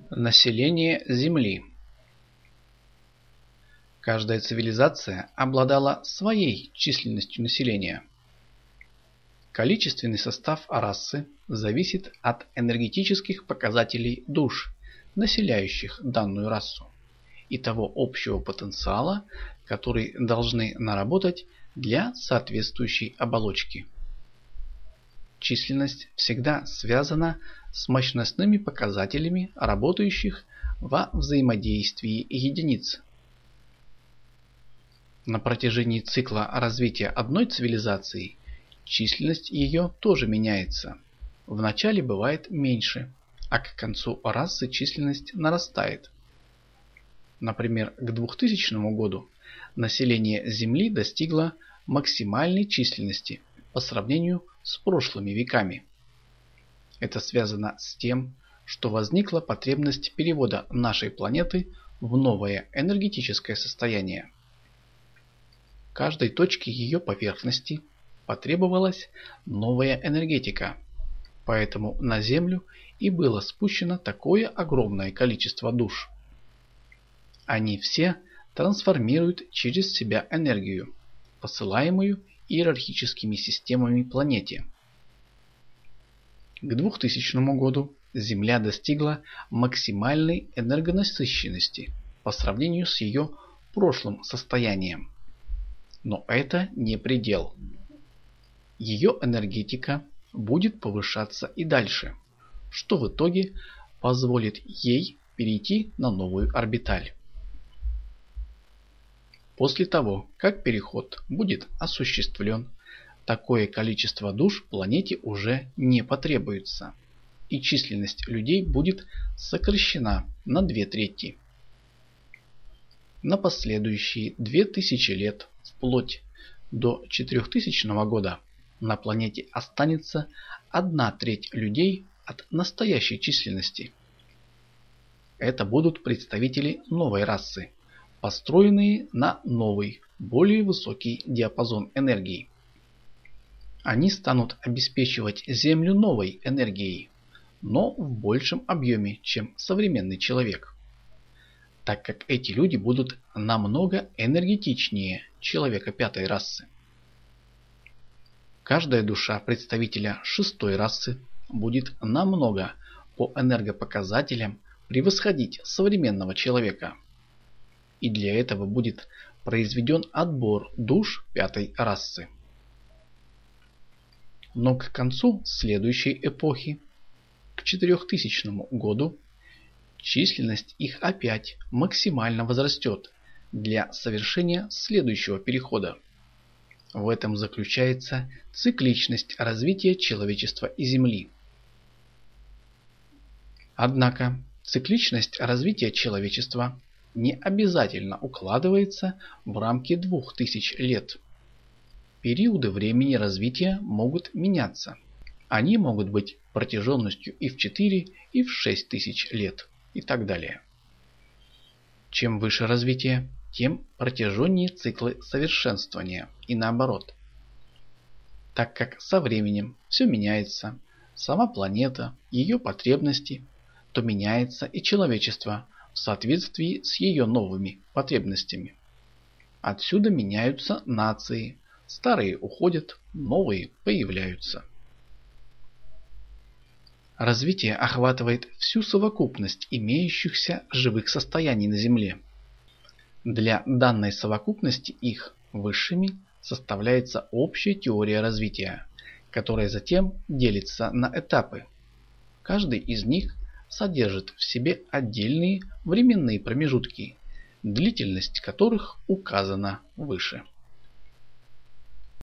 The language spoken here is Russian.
Население Земли. Каждая цивилизация обладала своей численностью населения. Количественный состав расы зависит от энергетических показателей душ, населяющих данную расу, и того общего потенциала, который должны наработать для соответствующей оболочки. Численность всегда связана с мощностными показателями работающих во взаимодействии единиц. На протяжении цикла развития одной цивилизации численность ее тоже меняется. Вначале бывает меньше, а к концу расы численность нарастает. Например, к 2000 году население Земли достигло максимальной численности по сравнению с прошлыми веками. Это связано с тем, что возникла потребность перевода нашей планеты в новое энергетическое состояние. Каждой точке ее поверхности потребовалась новая энергетика, поэтому на Землю и было спущено такое огромное количество душ. Они все трансформируют через себя энергию, посылаемую иерархическими системами планете. К 2000 году Земля достигла максимальной энергонасыщенности по сравнению с ее прошлым состоянием. Но это не предел. Ее энергетика будет повышаться и дальше, что в итоге позволит ей перейти на новую орбиталь. После того, как переход будет осуществлен, такое количество душ планете уже не потребуется, и численность людей будет сокращена на 2/3. На последующие 2000 лет, вплоть до 4000 года, на планете останется 1/3 людей от настоящей численности. Это будут представители новой расы, построенные на новый, более высокий диапазон энергии. Они станут обеспечивать Землю новой энергией, но в большем объеме, чем современный человек, так как эти люди будут намного энергетичнее человека пятой расы. Каждая душа представителя шестой расы будет намного по энергопоказателям превосходить современного человека. И для этого будет произведен отбор душ пятой расы. Но к концу следующей эпохи, к 4000 году, численность их опять максимально возрастет для совершения следующего перехода. В этом заключается цикличность развития человечества и Земли. Однако цикличность развития человечества не обязательно укладывается в рамки 2000 лет. Периоды времени развития могут меняться. Они могут быть протяженностью и в 4, и в 6000 лет, и так далее. Чем выше развитие, тем протяженнее циклы совершенствования, и наоборот. Так как со временем все меняется, сама планета, ее потребности, то меняется и человечество в соответствии с ее новыми потребностями. Отсюда меняются нации, старые уходят, новые появляются. Развитие охватывает всю совокупность имеющихся живых состояний на Земле. Для данной совокупности их высшими составляется общая теория развития, которая затем делится на этапы. Каждый из них содержит в себе отдельные временные промежутки, длительность которых указана выше.